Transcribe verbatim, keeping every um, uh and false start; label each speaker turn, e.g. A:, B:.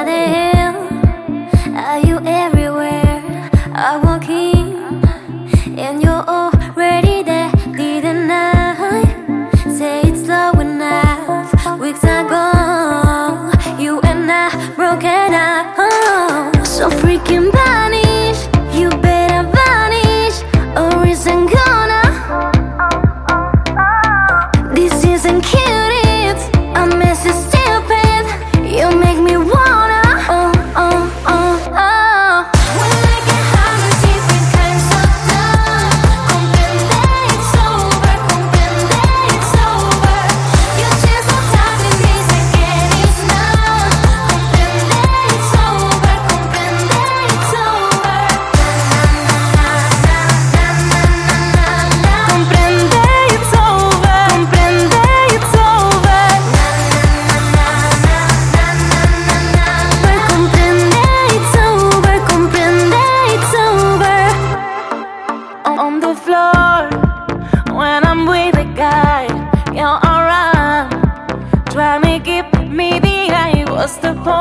A: What the hell? Are you everywhere? I walk in and you're already there. Didn't I say it's slow enough? Weeks ago, you and I broken up. Oh, so freaking vanish. You better vanish, or isn't gonna. This isn't cute, it's a mess, it's stupid. You make me wanna. Oh, oh, oh, oh. When I get high, different kinds of love. Comprende, it's over. Comprende, it's over. You chance of talking me, say que it's not. Comprende, it's over. Comprende, it's over. Comprende, it's over. Comprende, it's over. But comprende, it's over. Comprende, it's over. On the floor, when I'm with a guy, you're around, trying to keep me behind. What's the point?